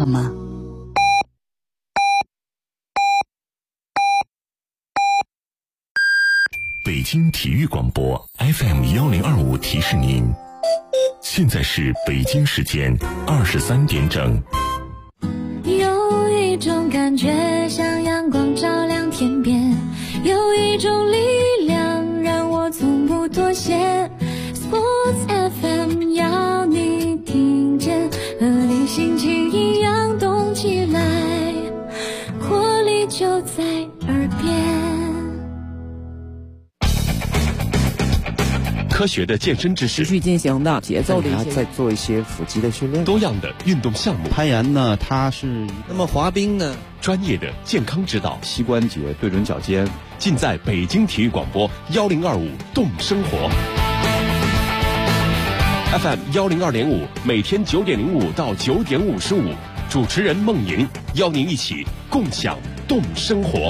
了吗？ 北京体育广播 FM1025提示您，现在是北京时间23点整。 有一种感觉像阳光照亮天边，有一种力量让我从不妥协。 Sports FM 要你听见，和你心情一样动起来，活力就在耳边。 科学的健身知识， 持续进行的节奏的一些， 再做一些腹肌的训练， 多样的运动项目。 攀岩呢，它是那么滑冰呢， 专业的健康指导， 膝关节对准脚尖， 尽在北京体育广播1025动生活 FM102.5，每天9点05到9点55，主持人孟莹邀您一起共享动生活。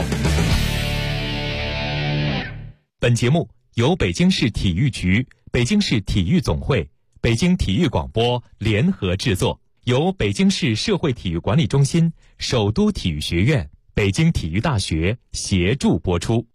本节目由北京市体育局、北京市体育总会、北京体育广播联合制作，由北京市社会体育管理中心、首都体育学院、北京体育大学协助播出。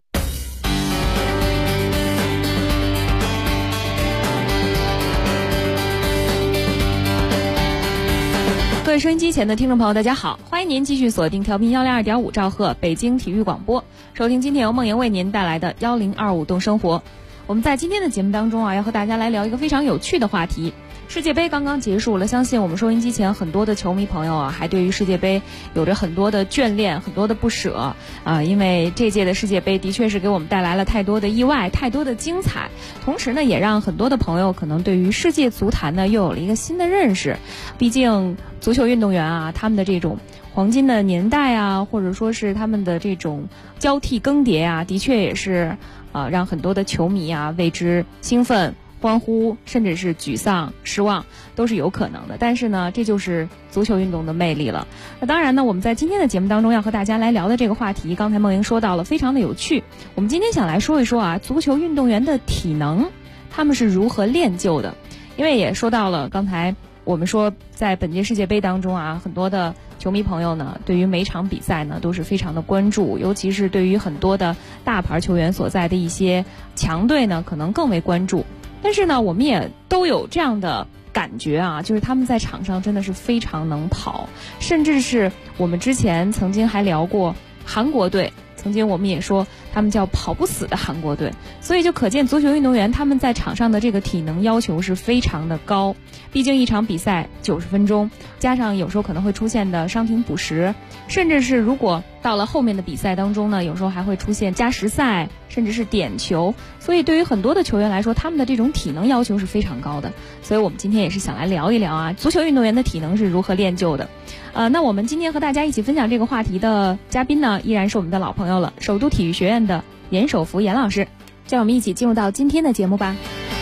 各位收音机前的听众朋友，大家好，欢迎您继续锁定调频102.5兆赫北京体育广播，收听今天由梦莹为您带来的1025动生活。我们在今天的节目当中要和大家来聊一个非常有趣的话题。世界杯刚刚结束了，相信我们收音机前很多的球迷朋友还对于世界杯有着很多的眷恋，很多的不舍因为这届的世界杯的确是给我们带来了太多的意外，太多的精彩，同时呢也让很多的朋友可能对于世界足坛呢又有了一个新的认识。毕竟足球运动员他们的这种黄金的年代或者说是他们的这种交替更迭的确也是让很多的球迷为之兴奋、欢呼，甚至是沮丧、失望，都是有可能的。但是呢，这就是足球运动的魅力了。那当然呢，我们在今天的节目当中要和大家来聊的这个话题，刚才梦莹说到了，非常的有趣。我们今天想来说一说足球运动员的体能，他们是如何练就的。因为也说到了，刚才我们说在本届世界杯当中很多的球迷朋友呢，对于每场比赛呢都是非常的关注，尤其是对于很多的大牌球员所在的一些强队呢，可能更为关注。但是呢，我们也都有这样的感觉就是他们在场上真的是非常能跑，甚至是我们之前曾经还聊过韩国队，曾经我们也说他们叫跑不死的韩国队，所以就可见足球运动员他们在场上的这个体能要求是非常的高。毕竟一场比赛90分钟，加上有时候可能会出现的伤停补时，甚至是如果到了后面的比赛当中呢，有时候还会出现加时赛，甚至是点球，所以对于很多的球员来说，他们的这种体能要求是非常高的。所以我们今天也是想来聊一聊足球运动员的体能是如何练就的。那我们今天和大家一起分享这个话题的嘉宾呢，依然是我们的老朋友了，首都体育学院的严守福严老师。让我们一起进入到今天的节目吧。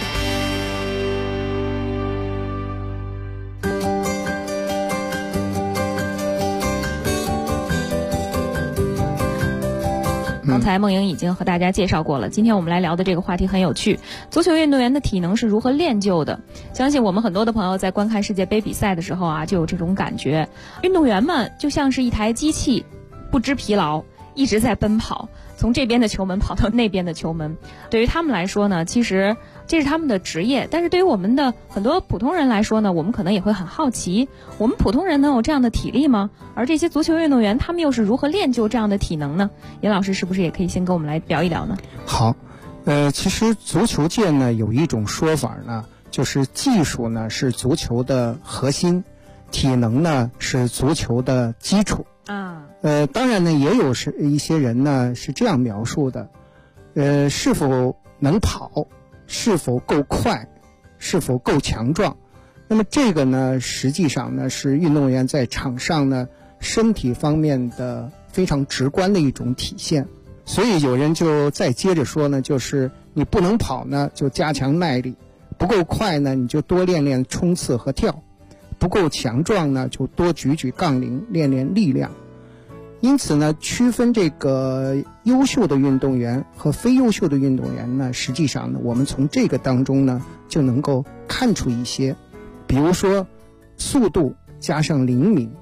刚才梦莹已经和大家介绍过了，今天我们来聊的这个话题很有趣，足球运动员的体能是如何练就的。相信我们很多的朋友在观看世界杯比赛的时候就有这种感觉，运动员们就像是一台机器，不知疲劳，一直在奔跑，从这边的球门跑到那边的球门。对于他们来说呢，其实这是他们的职业，但是对于我们的很多普通人来说呢，我们可能也会很好奇，我们普通人能有这样的体力吗？而这些足球运动员他们又是如何练就这样的体能呢？严老师是不是也可以先跟我们来聊一聊呢？ 好，其实足球界呢有一种说法呢，就是技术呢是足球的核心，体能呢是足球的基础当然呢也有一些人呢是这样描述的，是否能跑，是否够快，是否够强壮，那么这个呢实际上呢是运动员在场上呢身体方面的非常直观的一种体现。所以有人就再接着说呢，就是你不能跑呢就加强耐力，不够快呢你就多练练冲刺和跳，不够强壮呢就多举举杠铃，练练力量。因此呢，区分这个优秀的运动员和非优秀的运动员呢，实际上呢，我们从这个当中呢就能够看出一些，比如说速度加上灵敏，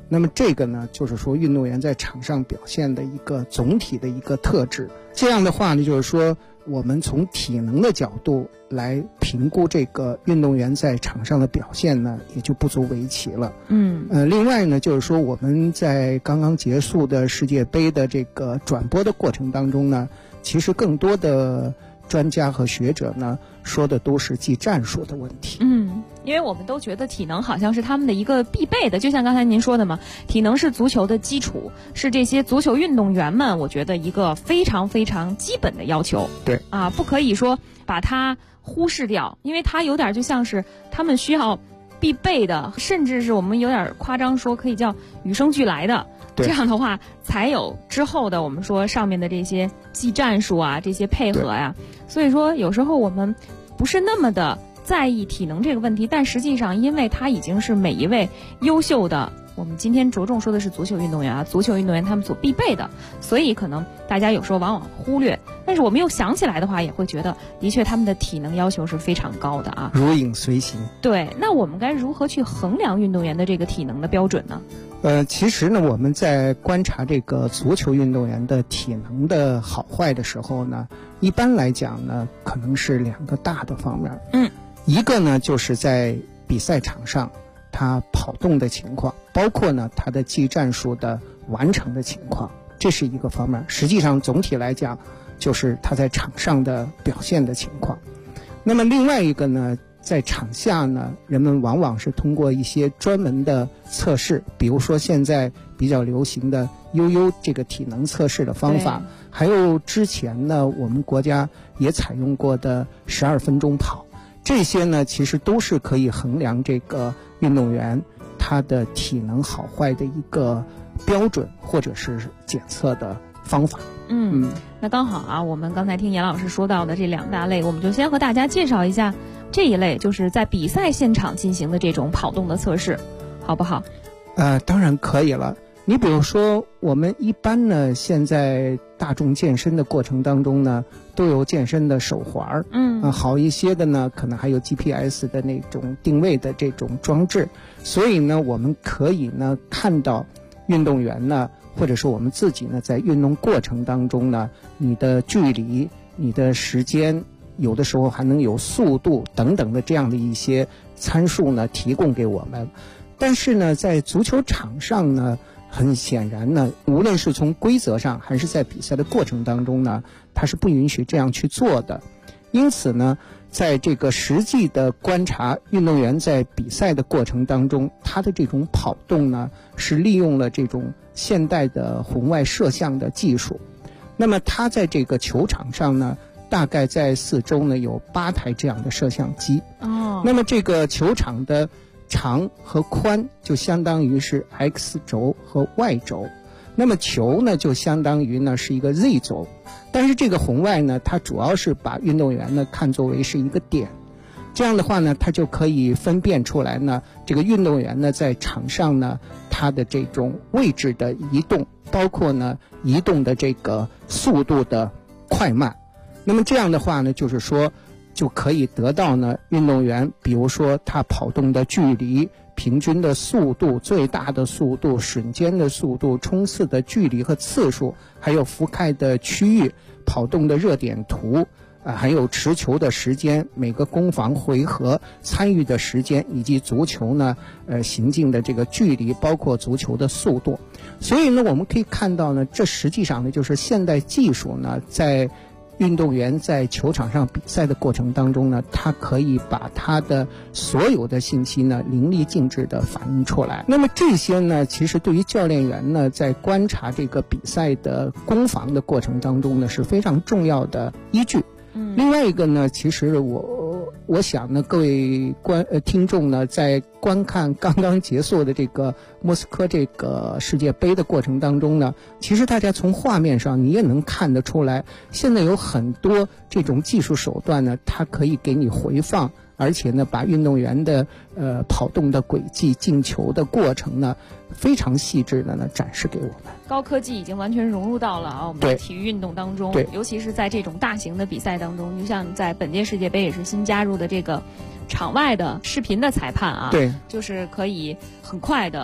那么这个呢，就是说运动员在场上表现的一个总体的一个特质。这样的话呢，就是说我们从体能的角度来评估这个运动员在场上的表现呢，也就不足为奇了。另外呢，就是说我们在刚刚结束的世界杯的这个转播的过程当中呢，其实更多的专家和学者呢说的都是技战术的问题。 因为我们都觉得体能好像是他们的一个必备的，就像刚才您说的嘛，体能是足球的基础，是这些足球运动员们我觉得一个非常非常基本的要求。 对啊，不可以说把它忽视掉，因为它有点就像是他们需要必备的，甚至是我们有点夸张说可以叫与生俱来的。这样的话才有之后的我们说上面的这些技战术啊，这些配合呀。所以说有时候我们不是那么的在意体能这个问题，但实际上因为它已经是每一位优秀的，我们今天着重说的是足球运动员啊，足球运动员他们所必备的，所以可能大家有时候往往忽略，但是我们又想起来的话，也会觉得的确他们的体能要求是非常高的啊， 如影随形。 对，那我们该如何去衡量运动员的这个体能的标准呢？ 其实呢，我们在观察这个足球运动员的体能的好坏的时候呢，一般来讲呢，可能是两个大的方面。一个呢，就是在比赛场上他跑动的情况，包括呢他的技战术的完成的情况，这是一个方面。实际上总体来讲，就是他在场上的表现的情况。那么另外一个呢，在场下呢，人们往往是通过一些专门的测试，比如说现在比较流行的悠悠这个体能测试的方法，还有之前呢我们国家也采用过的12分钟跑，这些呢其实都是可以衡量这个运动员他的体能好坏的一个标准或者是检测的方法。 那刚好啊，我们刚才听严老师说到的这两大类，我们就先和大家介绍一下这一类，就是在比赛现场进行的这种跑动的测试，好不好？ 当然可以了。你比如说我们一般呢，现在大众健身的过程当中呢，都有健身的手环，好一些的呢可能还有 GPS 的那种定位的这种装置，所以呢我们可以呢看到运动员呢，或者说我们自己呢，在运动过程当中呢，你的距离、你的时间，有的时候还能有速度等等的这样的一些参数呢提供给我们。但是呢，在足球场上呢，很显然呢，无论是从规则上还是在比赛的过程当中呢，它是不允许这样去做的。因此呢，在这个实际的观察运动员在比赛的过程当中，他的这种跑动呢，是利用了这种现代的红外摄像的技术。那么他在这个球场上呢，大概在四周呢有8台这样的摄像机。那么这个球场的长和宽就相当于是 X 轴和 Y 轴，那么球呢就相当于呢是一个 Z 轴。但是这个红外呢，它主要是把运动员呢看作为是一个点，这样的话呢，它就可以分辨出来呢，这个运动员呢在场上呢，他的这种位置的移动，包括呢移动的这个速度的快慢。那么这样的话呢，就是说就可以得到呢运动员，比如说他跑动的距离、平均的速度、最大的速度、瞬间的速度、冲刺的距离和次数，还有覆盖的区域、跑动的热点图，还有持球的时间、每个攻防回合参与的时间，以及足球呢行进的这个距离，包括足球的速度。所以呢，我们可以看到呢，这实际上呢就是现代技术呢在运动员在球场上比赛的过程当中呢，他可以把他的所有的信息呢淋漓尽致地反映出来。那么这些呢，其实对于教练员呢，在观察这个比赛的攻防的过程当中呢，是非常重要的依据。另外一个呢，其实我想呢，各位听众呢，在观看刚刚结束的这个莫斯科这个世界杯的过程当中呢，其实大家从画面上你也能看得出来，现在有很多这种技术手段呢，它可以给你回放，而且呢，把运动员的跑动的轨迹、进球的过程呢，非常细致的呢展示给我们。 高科技已经完全融入到了我们的体育运动当中，尤其是在这种大型的比赛当中，就像在本届世界杯也是新加入的这个场外的视频的裁判啊， 对， 就是可以很快的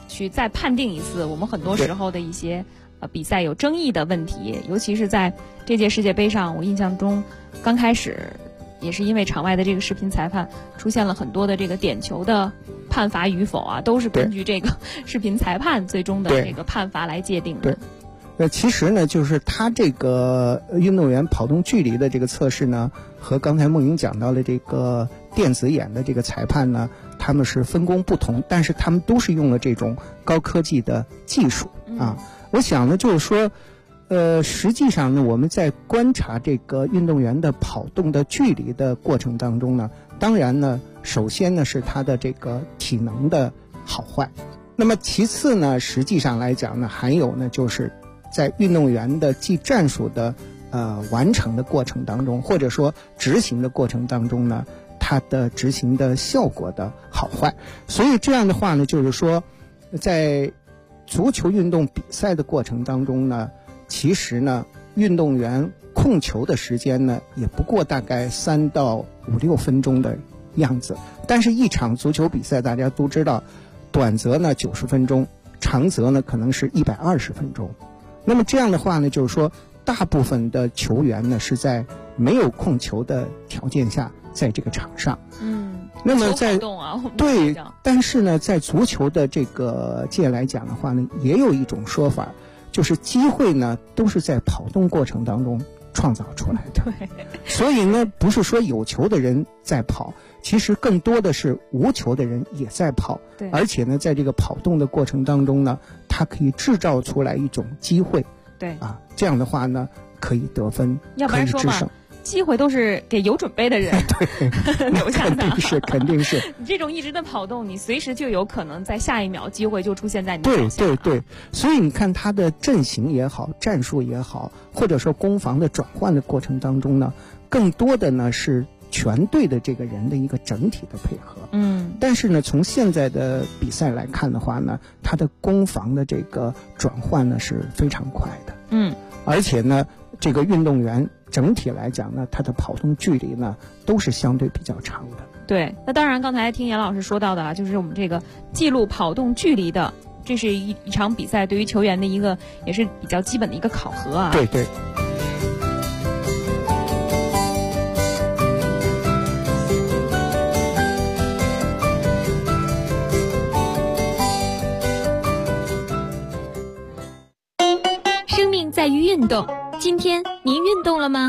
去再判定一次我们很多时候的一些比赛有争议的问题，尤其是在这届世界杯上，我印象中刚开始也是因为场外的这个视频裁判出现了很多的这个点球的判罚与否啊，都是根据这个视频裁判最终的这个判罚来界定的。 对，其实呢，就是他这个运动员跑动距离的这个测试呢，和刚才梦莹讲到的这个电子眼的这个裁判呢，他们是分工不同，但是他们都是用了这种高科技的技术啊。我想呢，就是说，实际上呢，我们在观察这个运动员的跑动的距离的过程当中呢，当然呢，首先呢是他的这个体能的好坏，那么其次呢，实际上来讲呢，还有呢就是在运动员的技战术的完成的过程当中，或者说执行的过程当中呢，它的执行的效果的好坏。所以这样的话呢，就是说，在足球运动比赛的过程当中呢，其实呢，运动员控球的时间呢，也不过大概3到5、6分钟的样子。但是，一场足球比赛大家都知道，短则呢90分钟，长则呢可能是120分钟。那么这样的话呢，就是说，大部分的球员呢是在没有控球的条件下，在这个场上。那么在对，但是呢，在足球的这个界来讲的话呢，也有一种说法，就是机会呢都是在跑动过程当中创造出来的。 对， 所以呢，不是说有球的人在跑，其实更多的是无球的人也在跑。 对， 而且呢，在这个跑动的过程当中呢，它可以制造出来一种机会。 对啊，这样的话呢，可以得分， 要不然说嘛，机会都是给有准备的人留下的。 肯定是。 你这种一直的跑动，你随时就有可能在下一秒机会就出现在你脚下。 对，所以你看他的阵型也好，战术也好，或者说攻防的转换的过程当中呢，更多的呢是全队的这个人的一个整体的配合。但是呢，从现在的比赛来看的话呢，他的攻防的这个转换呢是非常快的。而且呢，这个运动员整体来讲呢，他的跑动距离呢都是相对比较长的。 对，那当然刚才听严老师说到的啊，就是我们这个记录跑动距离的，这是一场比赛对于球员的一个也是比较基本的一个考核啊。 对。 生命在于运动，今天您运动了吗？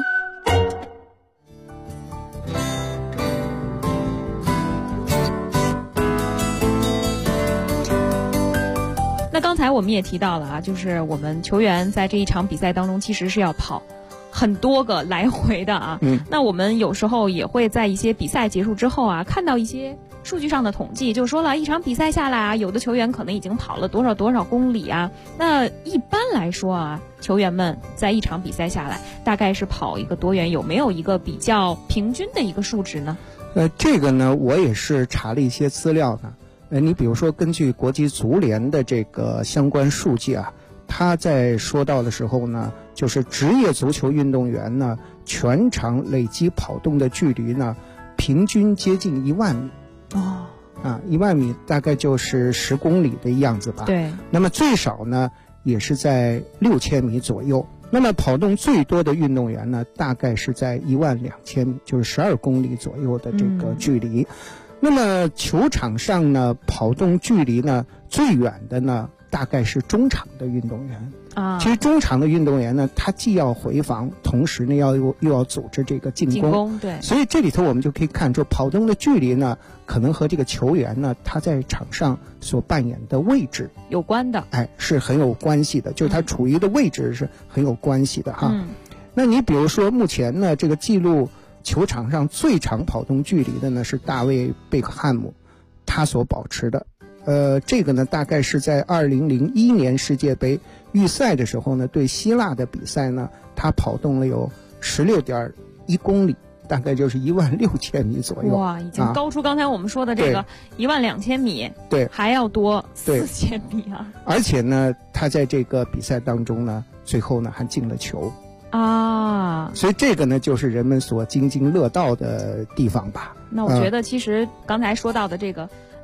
那刚才我们也提到了啊，就是我们球员在这一场比赛当中其实是要跑很多个来回的啊。那我们有时候也会在一些比赛结束之后啊，看到一些数据上的统计，就说了一场比赛下来啊，有的球员可能已经跑了多少公里啊。那一般来说啊，球员们在一场比赛下来大概是跑一个多远？有没有一个比较平均的一个数值呢？ 这个呢，我也是查了一些资料呢。你比如说，根据国际足联的这个相关数据啊，他在说到的时候呢，就是职业足球运动员呢，全场累计跑动的距离呢，平均接近1万米。1万米大概就是10公里的样子吧。 对。 那么最少呢，也是在6000米左右。那么跑动最多的运动员呢，大概是在12000米，就是12公里左右的这个距离。那么球场上呢，跑动距离呢最远的呢，大概是中场的运动员啊。其实中场的运动员呢，他既要回防，同时呢又要组织这个进攻。 对。 所以这里头我们就可以看出，跑动的距离呢，可能和这个球员呢他在场上所扮演的位置有关的。 是很有关系的，就是他处于的位置是很有关系的哈。那你比如说目前呢，这个记录球场上最长跑动距离的呢是大卫·贝克汉姆，他所保持的。这个呢大概是在2001年世界杯预赛的时候呢，对希腊的比赛呢，他跑动了有16.1公里，大概就是16000米左右。 哇，已经高出刚才我们说的这个12000米， 对， 还要多4000米啊！ 而且呢，他在这个比赛当中呢，最后呢还进了球。所以这个呢，就是人们所津津乐道的地方吧。 那我觉得，其实刚才说到的这个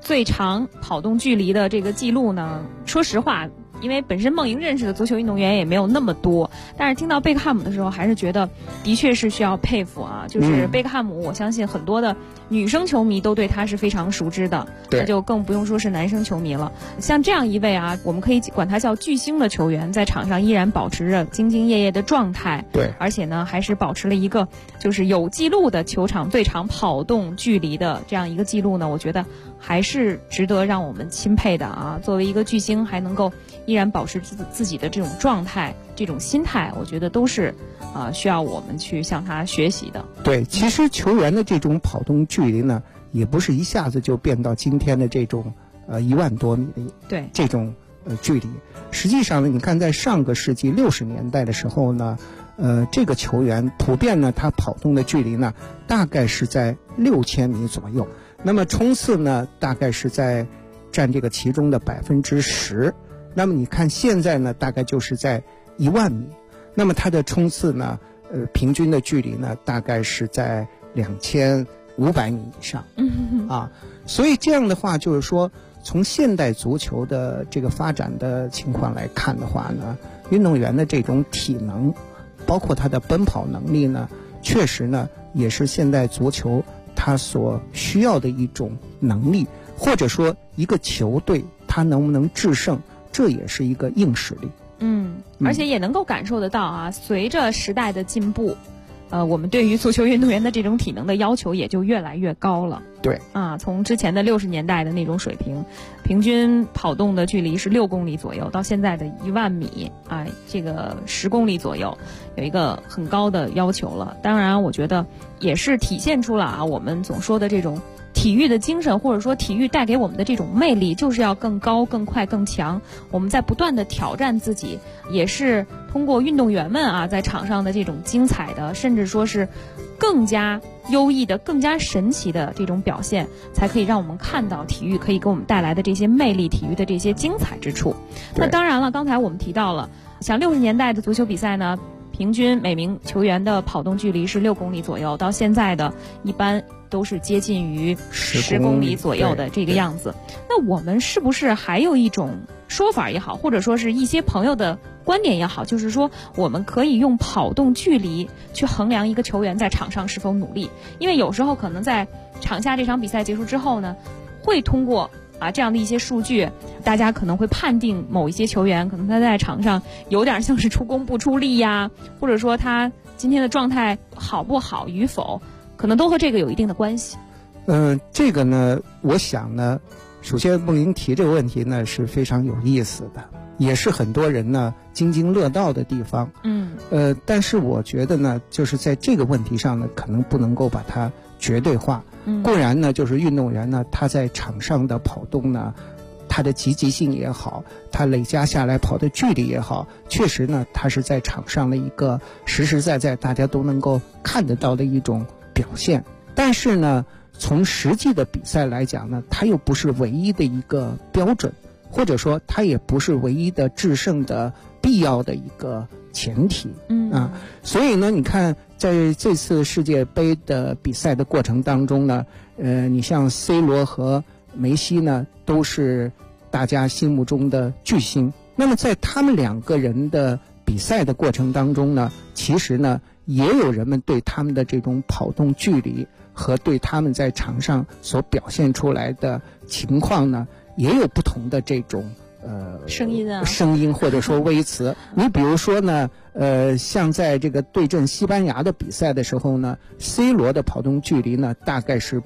最长跑动距离的这个记录呢，说实话，因为本身梦莹认识的足球运动员也没有那么多，但是听到贝克汉姆的时候，还是觉得的确是需要佩服啊。就是贝克汉姆，我相信很多的女生球迷都对他是非常熟知的，那就更不用说是男生球迷了。像这样一位啊，我们可以管他叫巨星的球员，在场上依然保持着兢兢业业的状态， 对， 而且呢，还是保持了一个就是有记录的球场最长跑动距离的这样一个记录呢，我觉得还是值得让我们钦佩的啊。作为一个巨星，还能够依然保持自己的这种状态、这种心态，我觉得都是需要我们去向他学习的。 对，其实球员的这种跑动距离呢，也不是一下子就变到今天的这种1万多米的对这种距离。实际上呢，你看在上个世纪60年代的时候呢，这个球员普遍呢，他跑动的距离呢，大概是在6000米左右。那么冲刺呢，大概是在占这个其中的10%。那么你看现在呢，大概就是在1万米。那么它的冲刺呢，平均的距离呢，大概是在2500米以上。所以这样的话，就是说，从现代足球的这个发展的情况来看的话呢，运动员的这种体能，包括他的奔跑能力呢，确实呢，也是现代足球他所需要的一种能力，或者说一个球队他能不能制胜，这也是一个硬实力。 而且也能够感受得到啊，随着时代的进步，我们对于足球运动员的这种体能的要求也就越来越高了。 对啊，从之前的60年代的那种水平，平均跑动的距离是6公里左右，到现在的1万米啊，这个10公里左右，有一个很高的要求了。当然，我觉得也是体现出了啊，我们总说的这种体育的精神，或者说体育带给我们的这种魅力，就是要更高、更快、更强。我们在不断的挑战自己，也是通过运动员们啊在场上的这种精彩的，甚至说是更加优异的、更加神奇的这种表现，才可以让我们看到体育可以给我们带来的这些魅力，体育的这些精彩之处。那当然了，刚才我们提到了，像60年代的足球比赛呢，平均每名球员的跑动距离是6公里左右，到现在的一般都是接近于10公里左右的这个样子。那我们是不是还有一种说法也好，或者说是一些朋友的观点也好，就是说我们可以用跑动距离去衡量一个球员在场上是否努力？因为有时候可能在场下这场比赛结束之后呢，会通过这样的一些数据，大家可能会判定某一些球员可能他在场上有点像是出工不出力呀，或者说他今天的状态好不好与否，可能都和这个有一定的关系。 这个呢，我想呢，首先梦莹提这个问题呢是非常有意思的，也是很多人呢津津乐道的地方。但是我觉得呢，就是在这个问题上呢，可能不能够把它绝对化。固然呢，就是运动员呢，他在场上的跑动呢，他的积极性也好，他累加下来跑的距离也好，确实呢，他是在场上的一个实实在在大家都能够看得到的一种表现。但是呢，从实际的比赛来讲呢，它又不是唯一的一个标准，或者说它也不是唯一的制胜的必要的一个前提。所以呢，你看在这次世界杯的比赛的过程当中呢，你像 C 罗和梅西呢，都是大家心目中的巨星。那么在他们2个人的比赛的过程当中呢，其实呢，也有人们对他们的这种跑动距离和对他们在场上所表现出来的情况呢，也有不同的这种声音或者说微词。你比如说呢，像在这个对阵西班牙的比赛的时候呢 ，C 罗的跑动距离呢大概是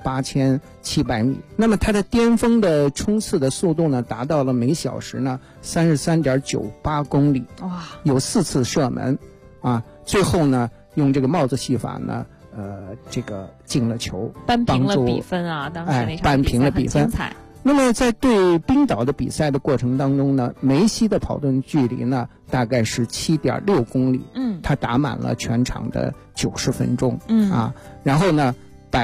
8700米，那么他的巅峰的冲刺的速度呢达到了每小时呢33.98公里，哇，有4次射门啊，最后呢用这个帽子戏法呢，这个进了球， 扳平了比分啊！当时那场比赛很精彩。 那么在对冰岛的比赛的过程当中呢，梅西的跑动距离呢大概是7.6公里，他打满了全场的90分钟，然后呢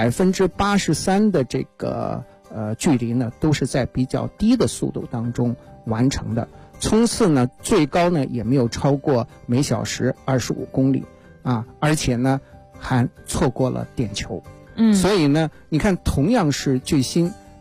83%的这个距离呢都是在比较低的速度当中完成的，冲刺呢最高呢也没有超过每小时25公里而且呢还错过了点球。所以呢，你看同样是巨星。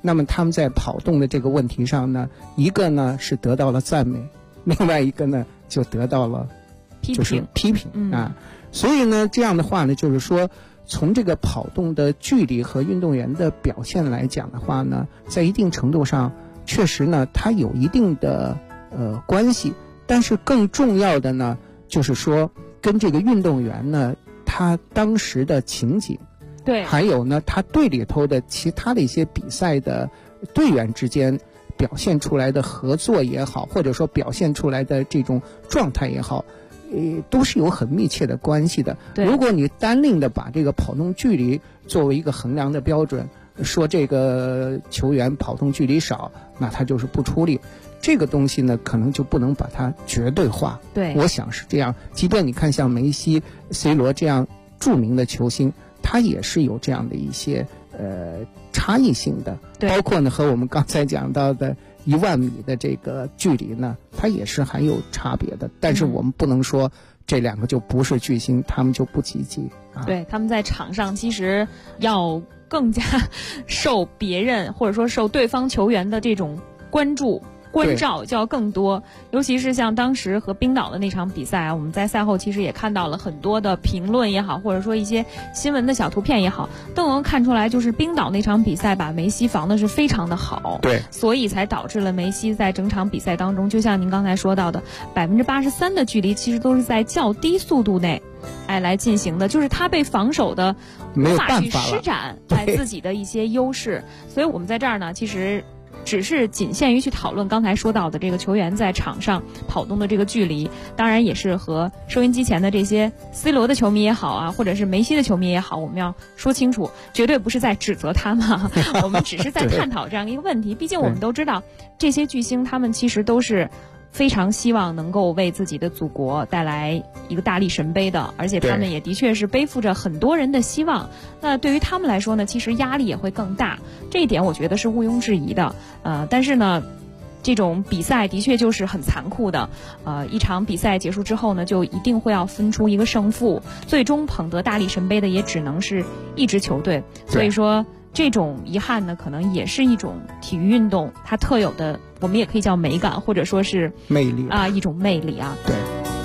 那么他们在跑动的这个问题上呢，一个呢是得到了赞美，另外一个呢就得到了就是批评啊。所以呢，这样的话呢，就是说从这个跑动的距离和运动员的表现来讲的话呢，在一定程度上确实呢它有一定的关系，但是更重要的呢就是说跟这个运动员呢他当时的情景， 对， 还有呢他队里头的其他的一些比赛的队员之间表现出来的合作也好，或者说表现出来的这种状态也好，都是有很密切的关系的。如果你单另的把这个跑动距离作为一个衡量的标准，说这个球员跑动距离少，那他就是不出力，这个东西呢可能就不能把它绝对化。 对， 我想是这样。即便你看像梅西、C 罗这样著名的球星，他也是有这样的一些差异性的，包括呢和我们刚才讲到的10000米的这个距离呢，它也是很有差别的。但是我们不能说这两个就不是巨星，他们就不积极啊。 对，他们在场上其实要更加受别人或者说受对方球员的这种关注关照就要更多，尤其是像当时和冰岛的那场比赛啊，我们在赛后其实也看到了很多的评论也好，或者说一些新闻的小图片也好，都能看出来，就是冰岛那场比赛把梅西防的是非常的好， 对， 所以才导致了梅西在整场比赛当中，就像您刚才说到的，83%的距离其实都是在较低速度内来进行的，就是他被防守的无法去施展自己的一些优势，所以我们在这儿呢，其实只是仅限于去讨论刚才说到的这个球员在场上跑动的这个距离，当然也是和收音机前的这些 C 罗的球迷也好啊，或者是梅西的球迷也好，我们要说清楚，绝对不是在指责他们我们只是在探讨这样一个问题。毕竟我们都知道，这些巨星他们其实都是非常希望能够为自己的祖国带来一个大力神杯的，而且他们也的确是背负着很多人的希望。那对于他们来说呢，其实压力也会更大，这一点我觉得是毋庸置疑的。但是呢，这种比赛的确就是很残酷的。一场比赛结束之后呢，就一定会要分出一个胜负，最终捧得大力神杯的也只能是一支球队。所以说，这种遗憾呢，可能也是一种体育运动它特有的，我们也可以叫美感，或者说是魅力啊，一种魅力啊。 对。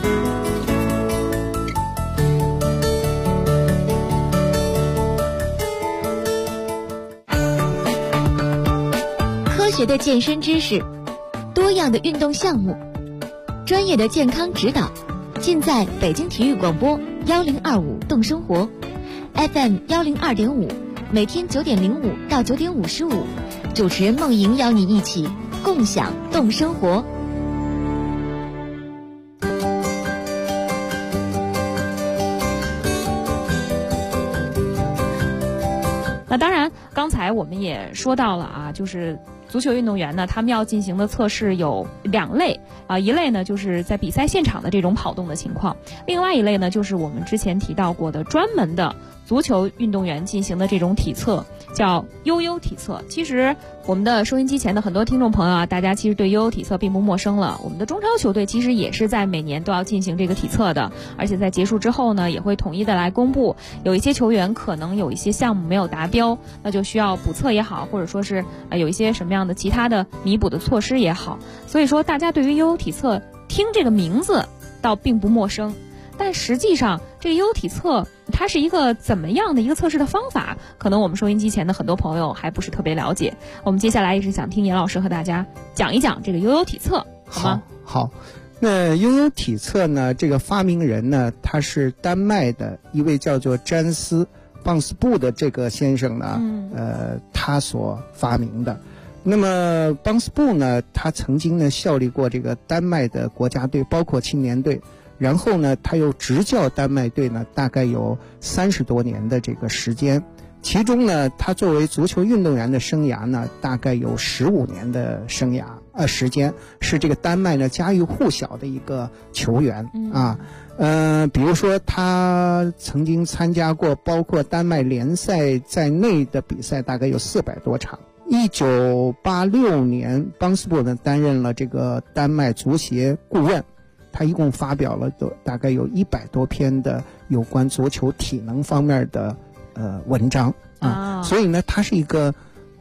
科学的健身知识，多样的运动项目，专业的健康指导，尽在北京体育广播1025动生活 FM 102.5，每天9点05到9点55，主持人梦莹邀你一起共享动生活。 那当然，刚才我们也说到了啊，就是足球运动员呢，他们要进行的测试有2类啊，一类呢就是在比赛现场的这种跑动的情况，另外一类呢就是我们之前提到过的专门的足球运动员进行的这种体测，叫悠悠体测。其实我们的收音机前的很多听众朋友啊，大家其实对悠悠体测并不陌生了。我们的中超球队其实也是在每年都要进行这个体测的，而且在结束之后呢，也会统一的来公布。有一些球员可能有一些项目没有达标，那就需要补测也好，或者说是有一些什么样的其他的弥补的措施也好。所以说，大家对于悠悠体测听这个名字倒并不陌生。但实际上，这个悠悠体测它是一个怎么样的一个测试的方法？可能我们收音机前的很多朋友还不是特别了解。我们接下来也是想听严老师和大家讲一讲这个悠悠体测，好吗？ 好。那悠悠体测呢，这个发明人呢，他是丹麦的一位叫做詹斯·邦斯布的这个先生呢，他所发明的。那么邦斯布呢，他曾经呢效力过这个丹麦的国家队，包括青年队。然后呢，他又执教丹麦队呢，大概有30多年的这个时间。其中呢，他作为足球运动员的生涯呢，大概有15年的生涯时间，是这个丹麦呢家喻户晓的一个球员啊。比如说他曾经参加过包括丹麦联赛在内的比赛，大概有400多场。1986年，邦斯布呢担任了这个丹麦足协顾问。他一共发表了大概有100多篇的有关足球体能方面的文章啊，所以呢，他是一个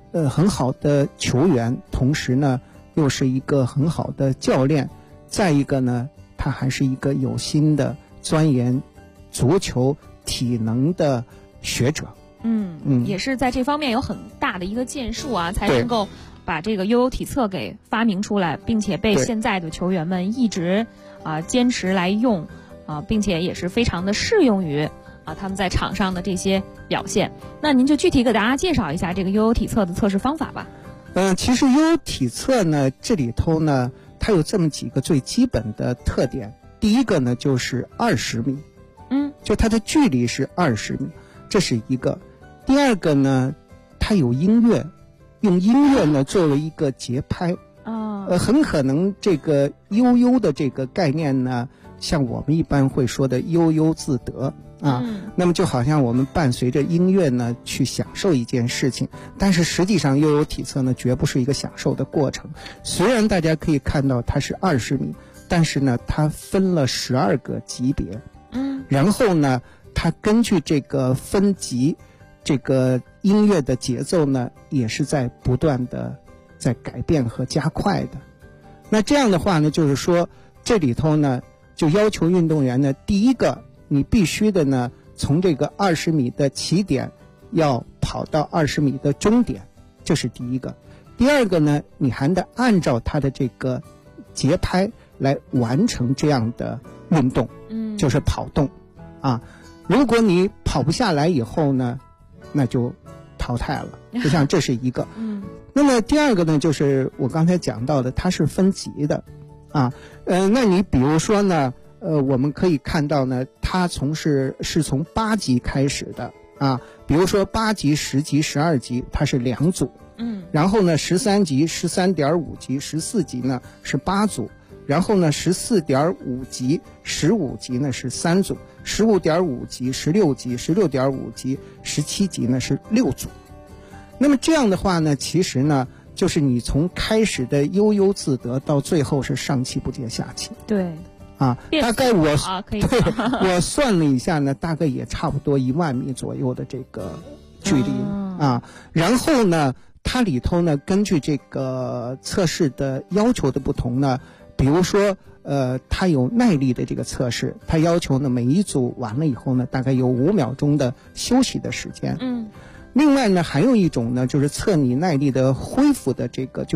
很好的球员，同时呢又是一个很好的教练，再一个呢他还是一个有心的钻研足球体能的学者。 也是在这方面有很大的一个建树啊，才能够把这个悠悠体测给发明出来，并且被现在的球员们一直坚持来用并且也是非常的适用于他们在场上的这些表现。那您就具体给大家介绍一下这个悠悠体测的测试方法吧。 其实悠悠体测呢，这里头呢它有这么几个最基本的特点。第一个呢就是20米，就它的距离是20米，这是一个。第二个呢，它有音乐，用音乐呢作为一个节拍。很可能这个悠悠的这个概念呢，像我们一般会说的悠悠自得那么就好像我们伴随着音乐呢去享受一件事情，但是实际上悠悠体测呢绝不是一个享受的过程。虽然大家可以看到它是20米，但是呢它分了12个级别，然后呢它根据这个分级，这个音乐的节奏呢也是在不断的在改变和加快的。那这样的话呢，就是说这里头呢就要求运动员呢，第一个你必须的呢从这个20米的起点要跑到20米的终点，这是第一个。第二个呢，你还得按照它的这个节拍来完成这样的运动，就是跑动如果你跑不下来以后呢，那就淘汰了。就像这是一个那么第二个呢，就是我刚才讲到的，它是分级的那你比如说呢我们可以看到呢，它是从8级开始的比如说8级、10级、12级它是2组，然后呢13级、13.5级、14级呢是8组，然后呢14.5级、15级呢是3组，15.5级、16级、16.5级、17级呢是6组。那么这样的话呢，其实呢就是你从开始的悠悠自得到最后是上气不接下气。 对大概我可以我算了一下呢，大概也差不多1万米左右的这个距离然后呢它里头呢根据这个测试的要求的不同呢，比如说它有耐力的这个测试，它要求呢每一组完了以后呢大概有5秒钟的休息的时间。另外呢还有一种呢就是测你耐力的恢复的这个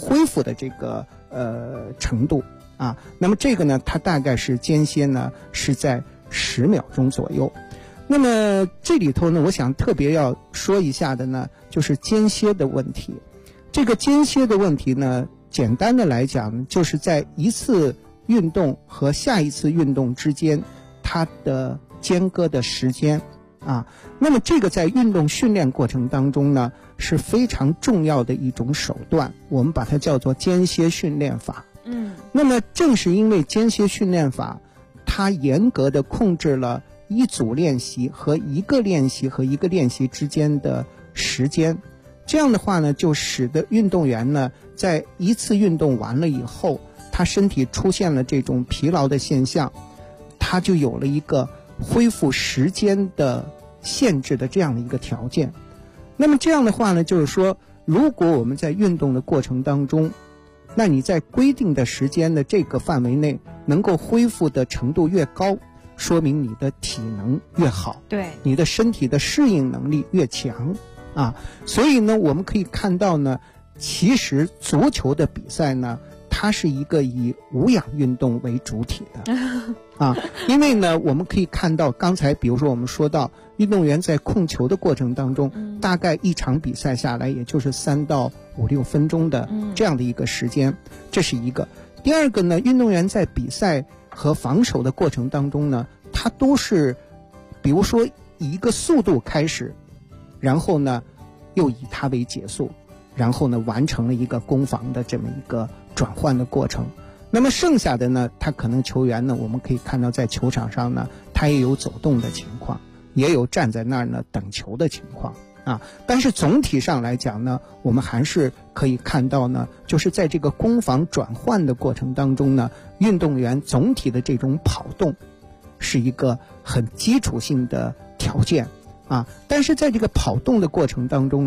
程度那么这个呢它大概是间歇呢是在10秒钟左右。那么这里头呢我想特别要说一下的呢就是间歇的问题。这个间歇的问题呢，简单的来讲就是在一次运动和下一次运动之间它的间隔的时间那么这个在运动训练过程当中呢是非常重要的一种手段，我们把它叫做间歇训练法。那么正是因为间歇训练法它严格的控制了一组练习和一个练习和一个练习之间的时间，这样的话呢就使得运动员呢在一次运动完了以后，他身体出现了这种疲劳的现象，他就有了一个恢复时间的限制的这样的一个条件。那么这样的话呢，就是说如果我们在运动的过程当中，那你在规定的时间的这个范围内能够恢复的程度越高，说明你的体能越好， 对， 你的身体的适应能力越强所以呢我们可以看到呢，其实足球的比赛呢它是一个以无氧运动为主体的因为呢我们可以看到刚才比如说我们说到运动员在控球的过程当中大概一场比赛下来也就是3到5、6分钟的这样的一个时间，这是一个。第二个呢，运动员在比赛和防守的过程当中呢，他都是比如说以一个速度开始，然后呢又以它为结束，然后呢完成了一个攻防的这么一个转换的过程。那么剩下的呢，他可能球员呢我们可以看到在球场上呢他也有走动的情况，也有站在那儿呢等球的情况但是总体上来讲呢，我们还是可以看到呢，就是在这个攻防转换的过程当中呢，运动员总体的这种跑动是一个很基础性的条件但是在这个跑动的过程当中呢，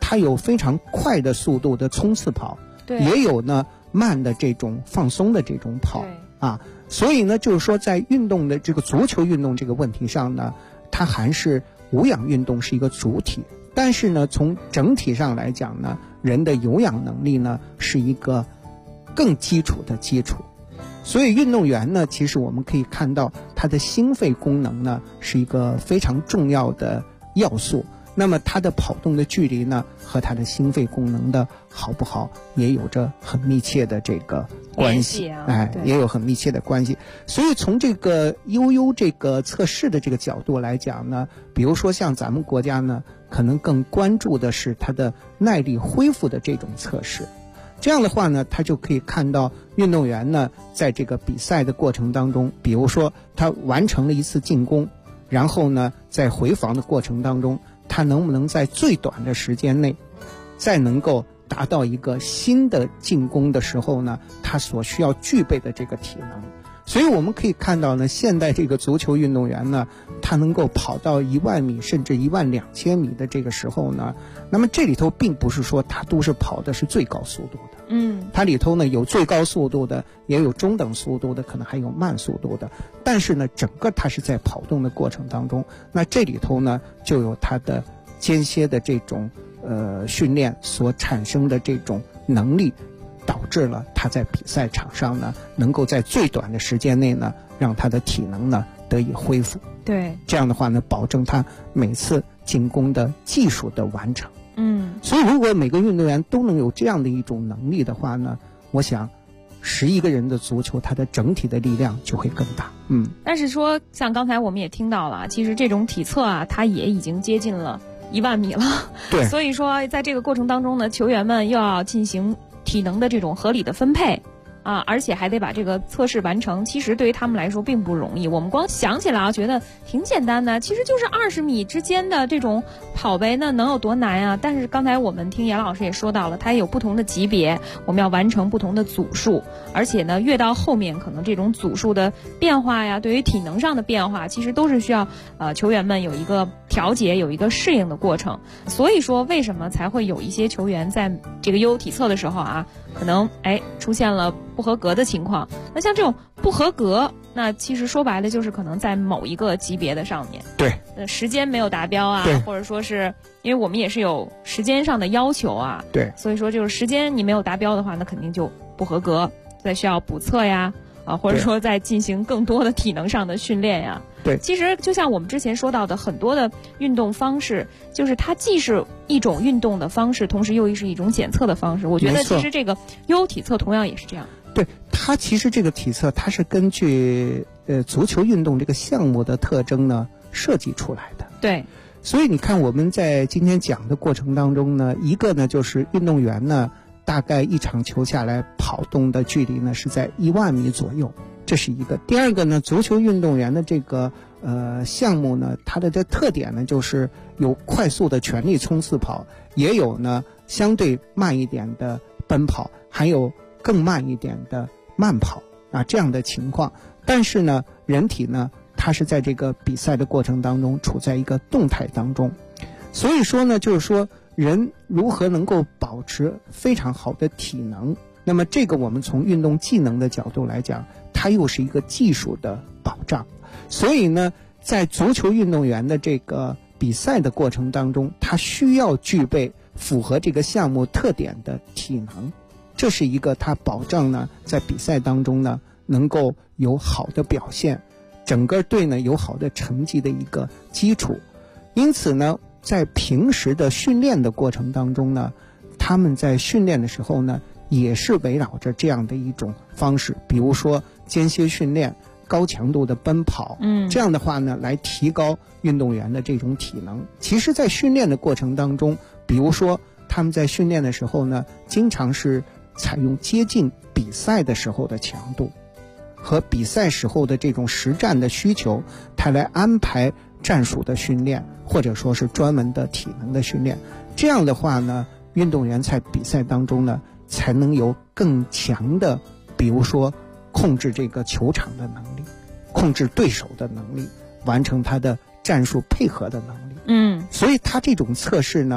它有非常快的速度的冲刺跑，也有呢慢的这种放松的这种跑啊。所以呢，就是说在运动的这个足球运动这个问题上呢，它还是无氧运动是一个主体，但是呢，从整体上来讲呢，人的有氧能力呢是一个更基础的基础。所以运动员呢，其实我们可以看到他的心肺功能呢是一个非常重要的要素。那么他的跑动的距离呢，和他的心肺功能的好不好也有着很密切的这个关系也有很密切的关系。所以从这个悠悠这个测试的这个角度来讲呢，比如说像咱们国家呢，可能更关注的是它的耐力恢复的这种测试。这样的话呢，他就可以看到运动员呢，在这个比赛的过程当中，比如说他完成了一次进攻，然后呢，在回防的过程当中，他能不能在最短的时间内再能够达到一个新的进攻的时候呢，他所需要具备的这个体能。所以我们可以看到呢，现代这个足球运动员呢，他能够跑到10000米甚至12000米的这个时候呢，那么这里头并不是说他都是跑的是最高速度的，它里头呢有最高速度的，也有中等速度的，可能还有慢速度的，但是呢，整个它是在跑动的过程当中，那这里头呢就有它的间歇的这种训练所产生的这种能力，导致了他在比赛场上呢，能够在最短的时间内呢，让他的体能呢得以恢复。 对， 这样的话呢，保证他每次进攻的技术的完成。所以如果每个运动员都能有这样的一种能力的话呢，我想11个人的足球，它的整体的力量就会更大。 但是说像刚才我们也听到了，其实这种体测啊，它也已经接近了10000米了。 对， 所以说在这个过程当中呢，球员们又要进行体能的这种合理的分配啊，而且还得把这个测试完成，其实对于他们来说并不容易。我们光想起来啊，觉得挺简单的，其实就是20米之间的这种跑呗，那能有多难啊？但是刚才我们听严老师也说到了，它也有不同的级别，我们要完成不同的组数，而且呢，越到后面可能这种组数的变化呀，对于体能上的变化，其实都是需要球员们有一个调节，有一个适应的过程。所以说，为什么才会有一些球员在这个悠悠体测的时候啊，可能出现了不合格的情况？那像这种不合格，那其实说白了就是可能在某一个级别的上面， 对， 时间没有达标啊，或者说是因为我们也是有时间上的要求啊， 对， 所以说就是时间你没有达标的话，那肯定就不合格，再需要补测呀，或者说再进行更多的体能上的训练呀。 对， 其实就像我们之前说到的，很多的运动方式，就是它既是一种运动的方式，同时又是一种检测的方式。我觉得其实这个悠悠体测同样也是这样。 对，它其实这个体测它是根据足球运动这个项目的特征呢设计出来的。 对， 所以你看我们在今天讲的过程当中呢，一个呢就是运动员呢大概一场球下来跑动的距离呢是在10000米左右，这是一个。第二个呢，足球运动员的这个项目呢，它的特点呢就是有快速的全力冲刺跑，也有呢相对慢一点的奔跑，还有更慢一点的慢跑啊，这样的情况。但是呢，人体呢它是在这个比赛的过程当中处在一个动态当中，所以说呢，就是说人如何能够保持非常好的体能，那么这个我们从运动技能的角度来讲，它又是一个技术的保障。所以呢，在足球运动员的这个比赛的过程当中，他需要具备符合这个项目特点的体能，这是一个他保障呢在比赛当中呢能够有好的表现，整个队呢有好的成绩的一个基础。因此呢，在平时的训练的过程当中呢，他们在训练的时候呢也是围绕着这样的一种方式，比如说间歇训练、高强度的奔跑，这样的话呢来提高运动员的这种体能。其实在训练的过程当中，比如说他们在训练的时候呢，经常是采用接近比赛的时候的强度和比赛时候的这种实战的需求，他来安排战术的训练，或者说是专门的体能的训练。这样的话呢，运动员在比赛当中呢才能有更强的，比如说控制这个球场的能力，控制对手的能力，完成他的战术配合的能力。所以他这种测试呢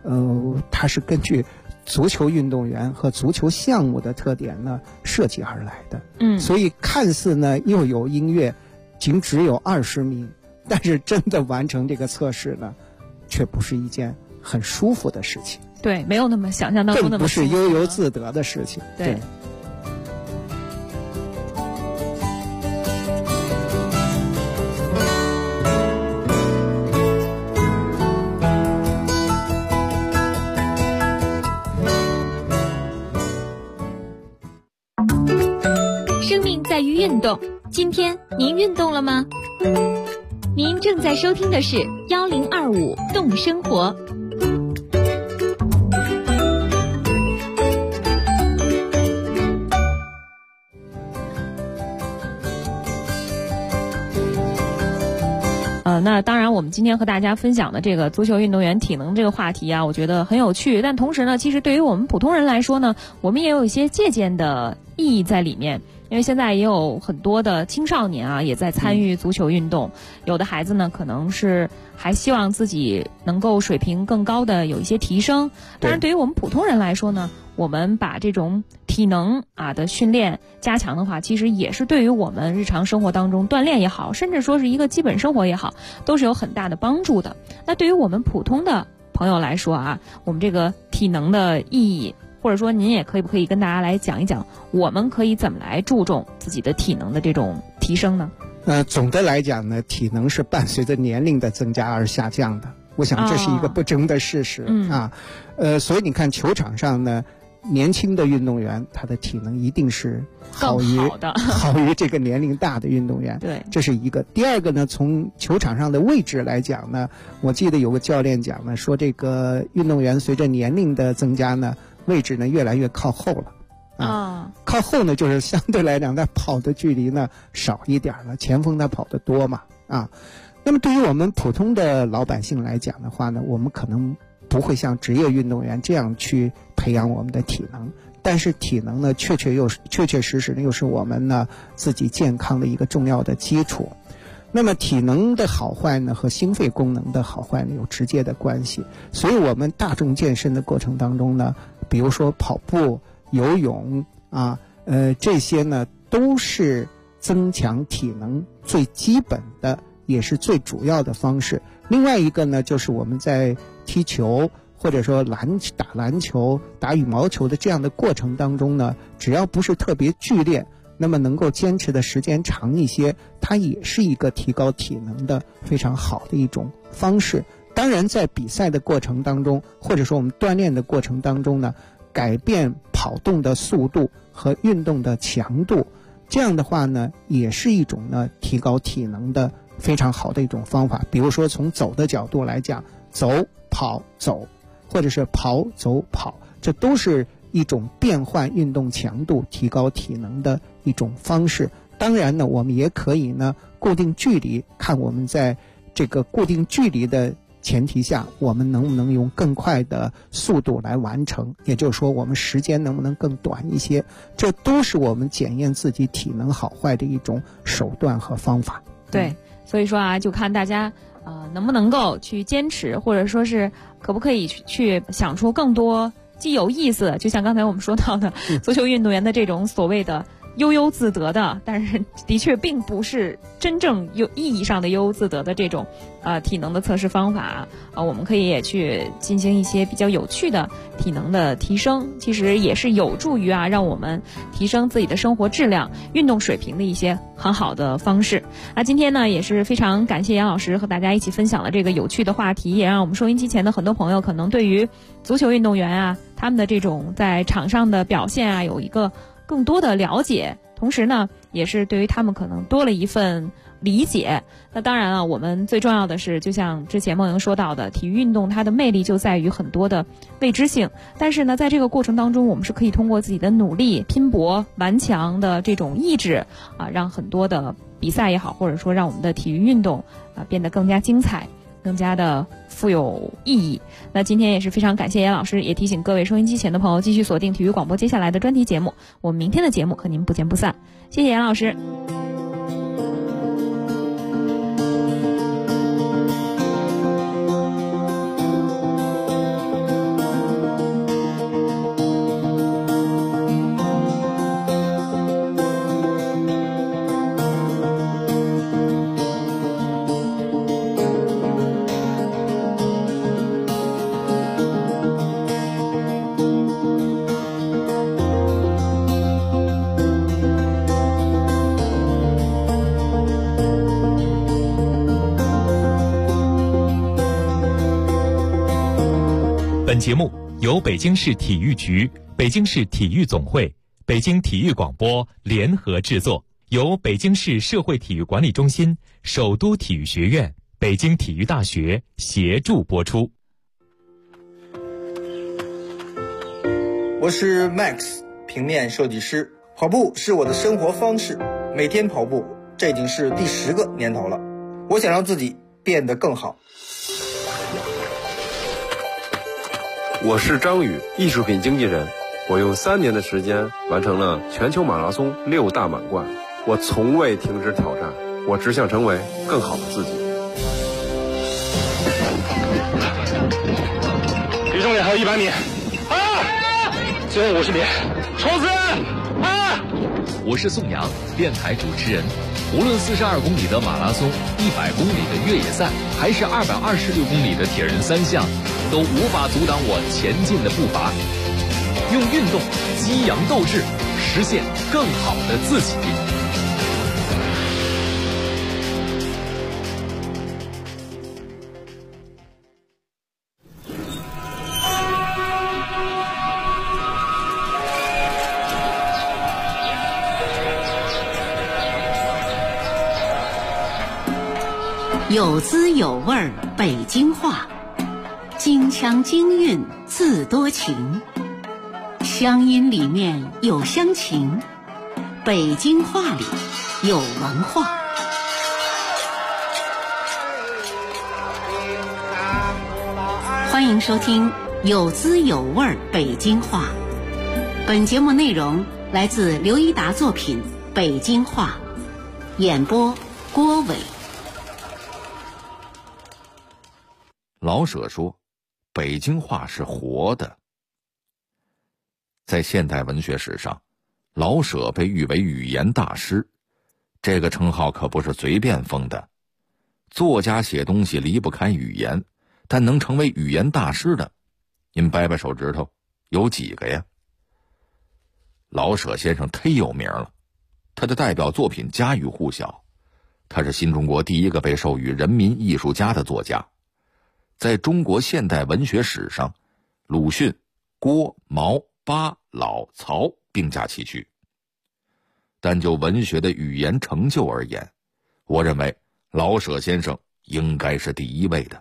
它是根据足球运动员和足球项目的特点呢设计而来的。所以看似呢又有音乐，只有20米，但是真的完成这个测试呢，却不是一件很舒服的事情。 对，没有那么想象当中那么更不是悠游自得的事情。 对。 生命在于运动，今天您运动了吗？您正在收听的是1025动生活。 那当然我们今天和大家分享的这个足球运动员体能这个话题啊，我觉得很有趣，但同时呢，其实对于我们普通人来说呢，我们也有一些借鉴的意义在里面。因为现在也有很多的青少年啊，也在参与足球运动。有的孩子呢，可能是还希望自己能够水平更高的有一些提升。当然，对于我们普通人来说呢，我们把这种体能的训练加强的话，其实也是对于我们日常生活当中锻炼也好，甚至说是一个基本生活也好，都是有很大的帮助的。那对于我们普通的朋友来说啊，我们这个体能的意义，或者说您也可以跟大家来讲一讲，我们可以怎么来注重自己的体能的这种提升呢？ 总的来讲呢，体能是伴随着年龄的增加而下降的，我想这是一个不争的事实所以你看球场上呢，年轻的运动员他的体能一定是好于这个年龄大的运动员。 对， 这是一个。第二个呢，从球场上的位置来讲呢，我记得有个教练讲呢，说这个运动员随着年龄的增加呢，位置呢越来越靠后了。靠后呢就是相对来讲他跑的距离呢少一点了，前锋他跑得多嘛那么对于我们普通的老百姓来讲的话呢，我们可能不会像职业运动员这样去培养我们的体能，但是体能呢确确实实呢又是我们呢自己健康的一个重要的基础。那么体能的好坏呢和心肺功能的好坏呢有直接的关系，所以我们大众健身的过程当中呢，比如说跑步、游泳这些呢都是增强体能最基本的也是最主要的方式。另外一个呢就是我们在踢球或者说打篮球、打羽毛球的这样的过程当中呢，只要不是特别剧烈，那么能够坚持的时间长一些，它也是一个提高体能的非常好的一种方式。当然在比赛的过程当中，或者说我们锻炼的过程当中呢，改变跑动的速度和运动的强度，这样的话呢也是一种呢提高体能的非常好的一种方法。比如说从走的角度来讲，走跑走，或者是跑走跑，这都是一种变换运动强度提高体能的一种方式。当然呢我们也可以呢固定距离，看我们在这个固定距离的前提下，我们能不能用更快的速度来完成，也就是说我们时间能不能更短一些，这都是我们检验自己体能好坏的一种手段和方法。 对，所以说就看大家能不能够去坚持，或者说是可不可以去想出更多既有意思，就像刚才我们说到的足球运动员的这种所谓的悠悠自得的，但是的确并不是真正有意义上的悠悠自得的这种体能的测试方法我们可以也去进行一些比较有趣的体能的提升，其实也是有助于让我们提升自己的生活质量、运动水平的一些很好的方式。今天呢也是非常感谢杨老师和大家一起分享了这个有趣的话题，也让我们收音机前的很多朋友可能对于足球运动员他们的这种在场上的表现有一个更多的了解，同时呢也是对于他们可能多了一份理解。那当然我们最重要的是就像之前梦莹说到的，体育运动它的魅力就在于很多的未知性，但是呢在这个过程当中我们是可以通过自己的努力、拼搏、顽强的这种意志让很多的比赛也好，或者说让我们的体育运动变得更加精彩，更加的富有意义。那今天也是非常感谢严老师，也提醒各位收音机前的朋友继续锁定体育广播接下来的专题节目，我们明天的节目和您不见不散。谢谢严老师。 本节目由北京市体育局、北京市体育总会、北京体育广播联合制作，由北京市社会体育管理中心、首都体育学院、北京体育大学协助播出。 我是 Max， 平面设计师。跑步是我的生活方式，每天跑步，这已经是第10个年头了。我想让自己变得更好。 我是张宇，艺术品经纪人。我用3年的时间完成了全球马拉松6大满贯。我从未停止挑战，我只想成为更好的自己。 离终点还有100米，最后50米，冲刺！ 我是宋阳，电台主持人。无论42公里的马拉松、100公里的越野赛，还是226公里的铁人3项，都无法阻挡我前进的步伐。用运动激扬斗志，实现更好的自己。 有滋有味北京话，京腔京韵字多情，乡音里面有乡情，北京话里有文化。欢迎收听有滋有味北京话。本节目内容来自刘一达作品《北京话》，演播郭伟。 老舍说，北京话是活的。在现代文学史上，老舍被誉为语言大师，这个称号可不是随便封的。作家写东西离不开语言，但能成为语言大师的，您掰掰手指头，有几个呀？老舍先生忒有名了，他的代表作品家喻户晓，他是新中国第一个被授予人民艺术家的作家。在中国现代文学史上，鲁迅、郭、毛、巴、老、曹并驾齐驱。但就文学的语言成就而言，我认为老舍先生应该是第一位的。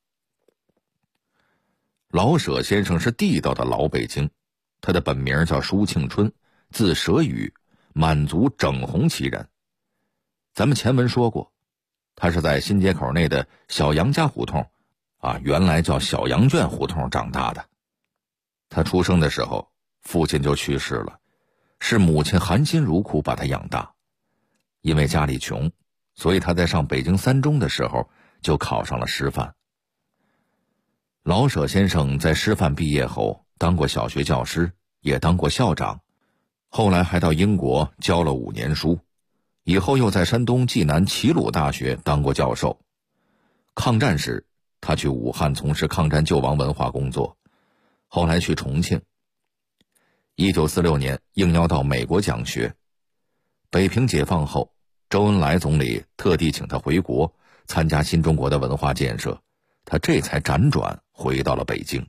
老舍先生是地道的老北京，他的本名叫舒庆春，字舍宇，满族整红旗人。咱们前文说过，他是在新街口内的小杨家胡同原来叫小羊圈胡同长大的。他出生的时候，父亲就去世了，是母亲含辛茹苦把他养大。因为家里穷，所以他在上北京3中的时候就考上了师范。老舍先生在师范毕业后当过小学教师，也当过校长，后来还到英国教了5年书，以后又在山东济南齐鲁大学当过教授。抗战时他去武汉从事抗战救亡文化工作，后来去重庆。1946年应邀到美国讲学。北平解放后，周恩来总理特地请他回国参加新中国的文化建设，他这才辗转回到了北京。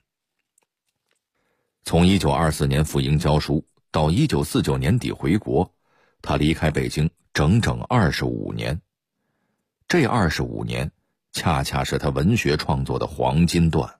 从1924年赴英教书到1949年底回国，他离开北京整整25年。这25年恰恰是他文学创作的黄金段。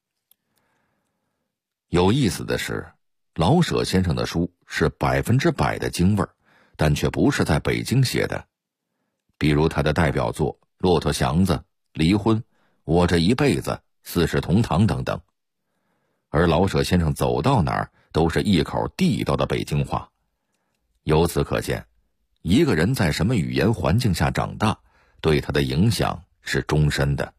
有意思的是，老舍先生的书是100%的京味儿，但却不是在北京写的。比如他的代表作《骆驼祥子》《离婚》《我这一辈子》《四世同堂》等等。而老舍先生走到哪儿都是一口地道的北京话。由此可见，一个人在什么语言环境下长大，对他的影响是终身的。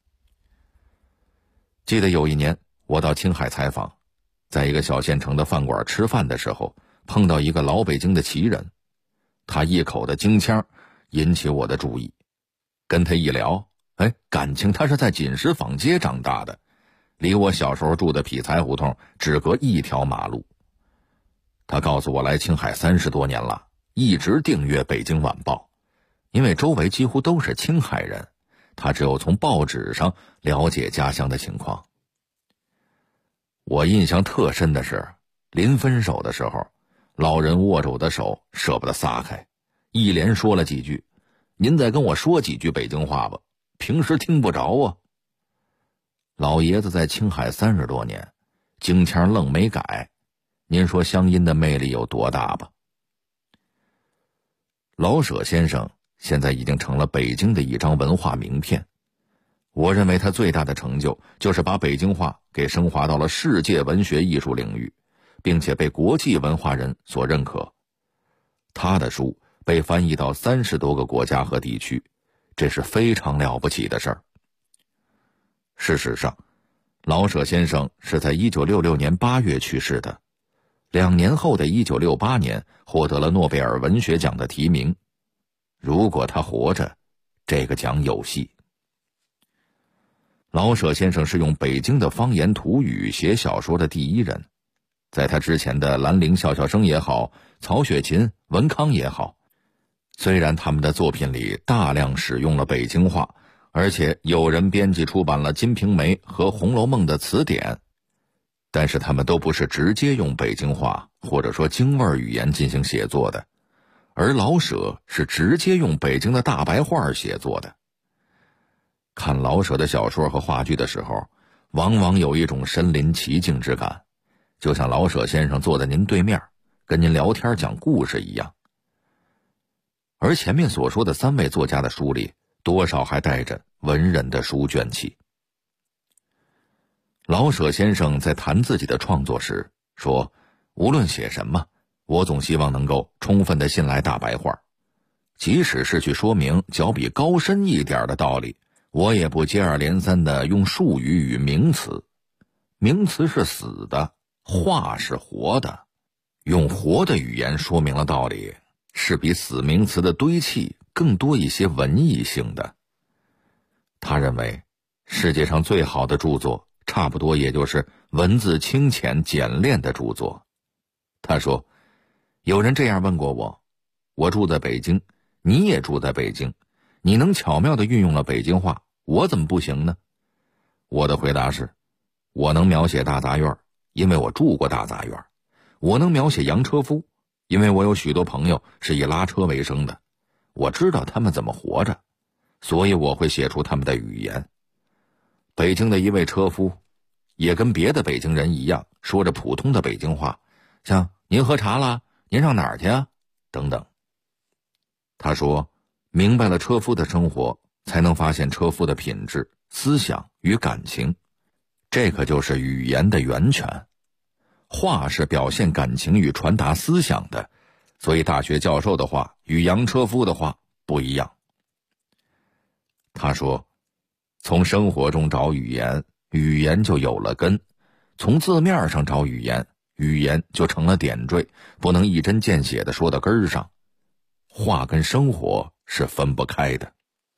记得有一年我到青海采访，在一个小县城的饭馆吃饭的时候，碰到一个老北京的旗人，他一口的京腔引起我的注意。跟他一聊，感情他是在锦石坊街长大的，离我小时候住的匹才胡同只隔1条马路。他告诉我来青海30多年了，一直订阅《北京晚报》，因为周围几乎都是青海人，他只有从报纸上了解家乡的情况。 我印象特深的是，临分手的时候，老人握着我的手舍不得撒开，一连说了几句：“您再跟我说几句北京话吧，平时听不着啊。”老爷子在青海30多年，京腔愣没改，您说乡音的魅力有多大吧？老舍先生现在已经成了北京的一张文化名片。我认为他最大的成就就是把北京话给升华到了世界文学艺术领域，并且被国际文化人所认可。他的书被翻译到30多个国家和地区，这是非常了不起的事儿。事实上，老舍先生是在1966年8月去世的，2年后的1968年获得了诺贝尔文学奖的提名。如果他活着，这个奖有戏。老舍先生是用北京的方言土语写小说的第一人，在他之前的兰陵笑笑生也好，曹雪芹、文康也好，虽然他们的作品里大量使用了北京话，而且有人编辑出版了《金瓶梅》和《红楼梦》的词典，但是他们都不是直接用北京话或者说京味语言进行写作的，而老舍是直接用北京的大白话写作的。看老舍的小说和话剧的时候，往往有一种身临其境之感，就像老舍先生坐在您对面，跟您聊天讲故事一样。而前面所说的3位作家的书里，多少还带着文人的书卷气。老舍先生在谈自己的创作时说，无论写什么，我总希望能够充分地信赖大白话，即使是去说明较比高深一点的道理，我也不接二连三地用术语与名词。名词是死的，话是活的，用活的语言说明了道理，是比死名词的堆砌更多一些文艺性的。他认为世界上最好的著作差不多也就是文字清浅简练的著作。他说，有人这样问过我，我住在北京，你也住在北京，你能巧妙地运用了北京话，我怎么不行呢？我的回答是，我能描写大杂院，因为我住过大杂院；我能描写洋车夫，因为我有许多朋友是以拉车为生的，我知道他们怎么活着，所以我会写出他们的语言。北京的一位车夫也跟别的北京人一样，说着普通的北京话，像您喝茶了，您上哪儿去啊等等。他说，明白了车夫的生活，才能发现车夫的品质、思想与感情，这可就是语言的源泉。话是表现感情与传达思想的，所以大学教授的话与洋车夫的话不一样。他说，从生活中找语言，语言就有了根；从字面上找语言，语言就成了点缀，不能一针见血地说到根儿上。话跟生活是分不开的。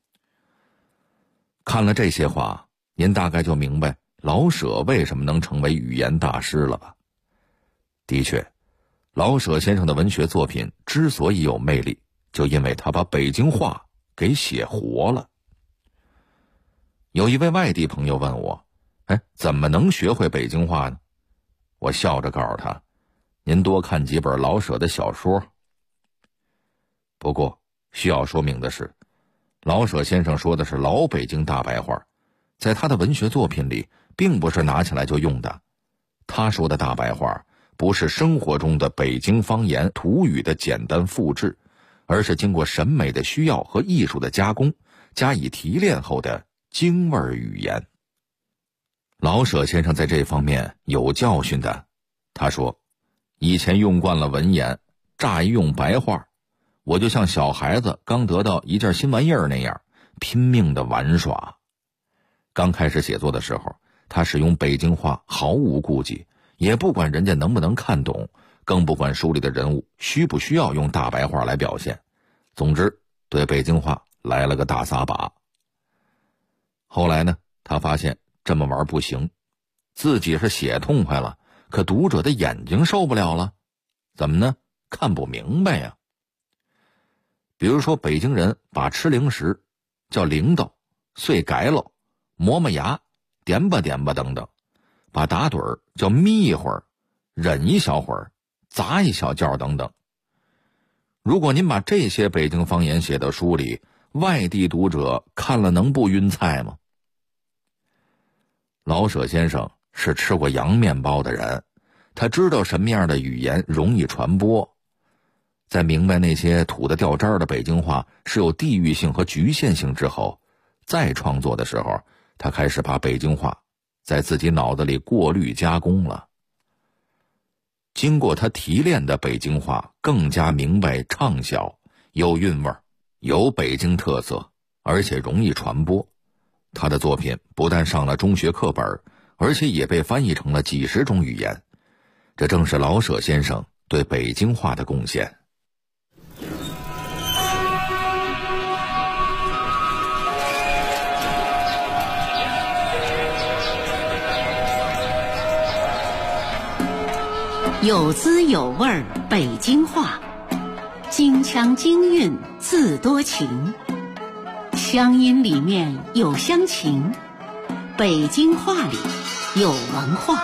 看了这些话，您大概就明白老舍为什么能成为语言大师了吧？的确，老舍先生的文学作品之所以有魅力，就因为他把北京话给写活了。有一位外地朋友问我，怎么能学会北京话呢？我笑着告诉他，您多看几本老舍的小说。不过需要说明的是，老舍先生说的是老北京大白话，在他的文学作品里并不是拿起来就用的。他说的大白话不是生活中的北京方言土语的简单复制，而是经过审美的需要和艺术的加工，加以提炼后的京味语言。老舍先生在这方面有教训的。他说，以前用惯了文言，乍一用白话，我就像小孩子刚得到一件新玩意儿那样，拼命的玩耍。刚开始写作的时候，他使用北京话毫无顾忌，也不管人家能不能看懂，更不管书里的人物需不需要用大白话来表现。总之，对北京话来了个大撒把。后来呢，他发现这么玩不行，自己是写痛快了，可读者的眼睛受不了了。怎么呢？看不明白呀。比如说，北京人把吃零食叫铃铛、碎改喽、磨磨牙、点吧点吧等等， 把打盹儿叫眯一会儿，忍一小会儿，砸一小觉等等。如果您把这些北京方言写到书里，外地读者看了能不晕菜吗？老舍先生是吃过洋面包的人，他知道什么样的语言容易传播。在明白那些土得掉渣的北京话是有地域性和局限性之后，再创作的时候，他开始把北京话在自己脑子里过滤加工了。经过他提炼的北京话更加明白畅销，有韵味，有北京特色，而且容易传播。他的作品不但上了中学课本，而且也被翻译成了几十种语言。这正是老舍先生对北京话的贡献。 有滋有味儿北京话，京腔京韵字多情，乡音里面有乡情，北京话里有文化。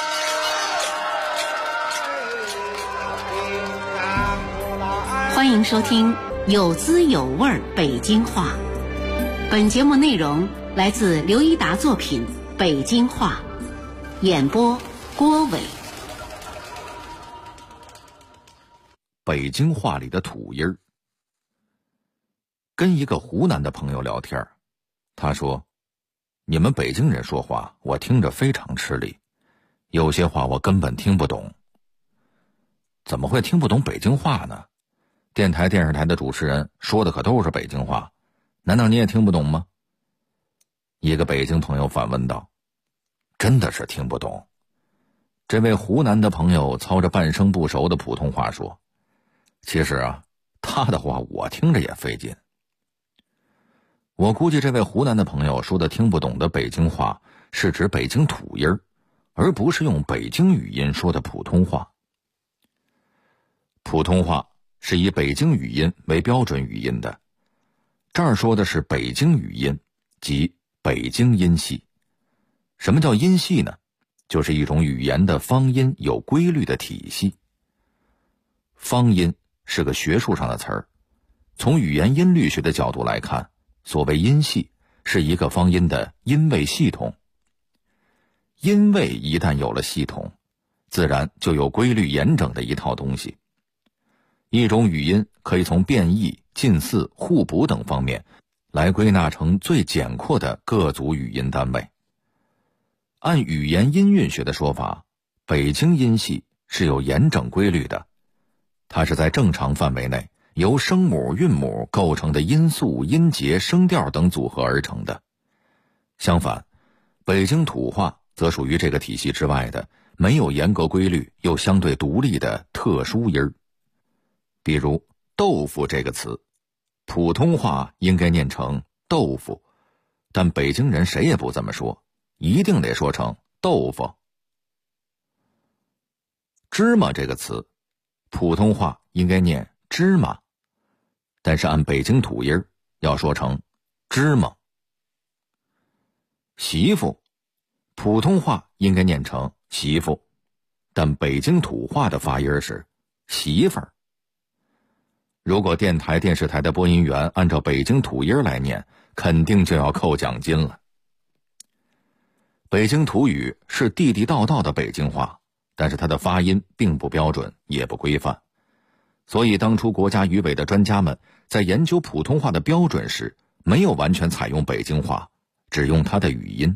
欢迎收听有滋有味儿北京话。本节目内容来自刘一达作品《北京话》，演播郭伟。 北京话里的土音儿。跟一个湖南的朋友聊天，他说：“你们北京人说话，我听着非常吃力，有些话我根本听不懂。”怎么会听不懂北京话呢？电台、电视台的主持人说的可都是北京话，难道你也听不懂吗？一个北京朋友反问道：“真的是听不懂。”这位湖南的朋友操着半生不熟的普通话说：“其实啊，他的话我听着也费劲。”我估计这位湖南的朋友说的听不懂的北京话是指北京土音儿，而不是用北京语音说的普通话。普通话是以北京语音为标准语音的，这儿说的是北京语音，即北京音系。什么叫音系呢？就是一种语言的方音有规律的体系。方音是个学术上的词儿，从语言音律学的角度来看，所谓音系是一个方音的音位系统。音位一旦有了系统，自然就有规律严整的一套东西。一种语音可以从变异、近似、互补等方面来归纳成最简括的各组语音单位。按语言音韵学的说法，北京音系是有严整规律的，它是在正常范围内由声母、韵母构成的音素、音节、声调等组合而成的。相反，北京土话则属于这个体系之外的，没有严格规律又相对独立的特殊音儿。比如豆腐这个词，普通话应该念成豆腐，但北京人谁也不这么说，一定得说成豆腐。芝麻这个词，普通话应该念芝麻，但是按北京土音要说成芝麻。媳妇，普通话应该念成媳妇，但北京土话的发音是媳妇儿。如果电台、电视台的播音员按照北京土音来念，肯定就要扣奖金了。北京土语是地地道道的北京话，但是它的发音并不标准，也不规范。所以当初国家语委的专家们在研究普通话的标准时，没有完全采用北京话，只用它的语音。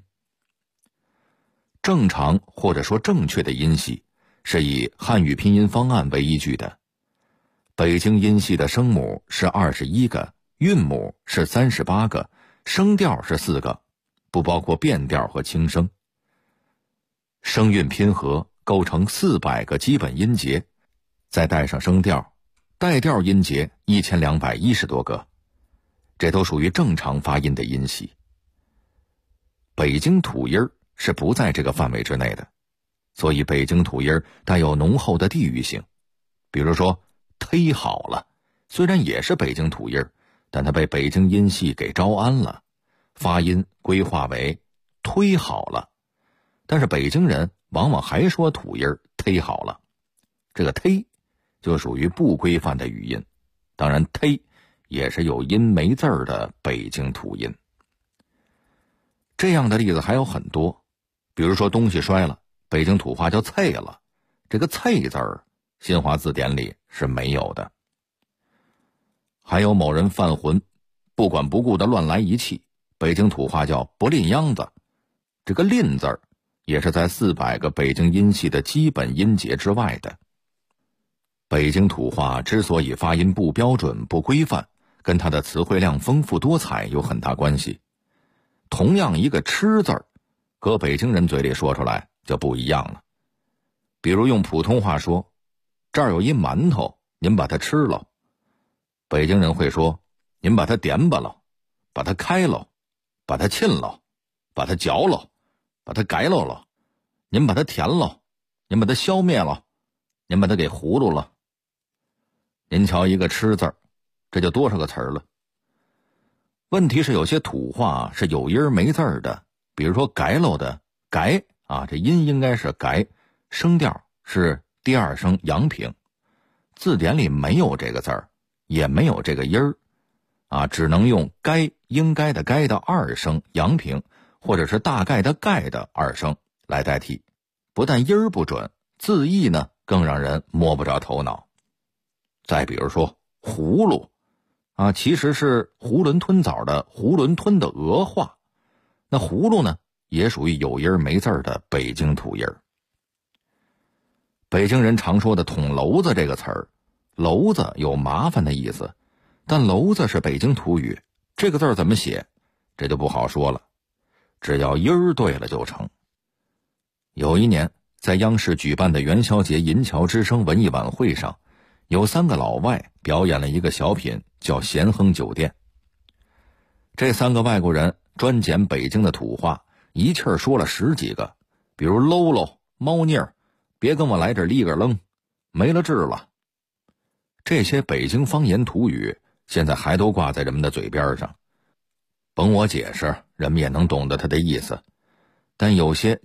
正常或者说正确的音系是以汉语拼音方案为依据的。北京音系的声母是21个，韵母是38个，声调是4个，不包括变调和轻声。声韵拼合构成400个基本音节，再带上声调，带调音节1210多个，这都属于正常发音的音系。北京土音是不在这个范围之内的，所以北京土音带有浓厚的地域性。比如说忒好了，虽然也是北京土音，但它被北京音系给招安了，发音规划为忒好了。 但是北京人往往还说土音儿忒好了，这个忒就属于不规范的语音，当然忒也是有音没字儿的北京土音。这样的例子还有很多，比如说东西摔了，北京土话叫啐了，这个啐字儿新华字典里是没有的。还有某人犯浑，不管不顾的乱来一气，北京土话叫不吝秧子，这个吝字儿也是在400个北京音系的基本音节之外的。北京土话之所以发音不标准不规范，跟它的词汇量丰富多彩有很大关系。同样一个吃字儿，搁北京人嘴里说出来就不一样了。比如用普通话说，这儿有一馒头，您把它吃了，北京人会说，您把它点吧了，把它开了，把它沁了，把它嚼了，把它改了，您把它填了，您把它消灭了，您把它给糊涂了。您瞧一个吃字儿，这就多少个词儿了。问题是有些土话是有音没字儿的，比如说改喽的改啊，这音应该是改，声调是第二声阳平，字典里没有这个字儿，也没有这个音儿啊，只能用该应该的该的二声阳平，或者是大概的概的二声来代替。不但音儿不准，字义呢更让人摸不着头脑。再比如说葫芦啊，其实是囫囵吞枣的囫囵吞的俄话，那葫芦呢也属于有音没字的北京土音儿。北京人常说的捅娄子这个词儿，娄子有麻烦的意思，但娄子是北京土语，这个字怎么写这就不好说了，只要音儿对了就成。有一年在央视举办的元宵节银桥之声文艺晚会上，有3个老外表演了一个小品叫咸亨酒店。这3个外国人专捡北京的土话，一气儿说了10几个，比如喽喽、猫腻儿、别跟我来这里个楞、没了治了。这些北京方言土语现在还都挂在人们的嘴边上，甭我解释，人们也能懂得它的意思，但有些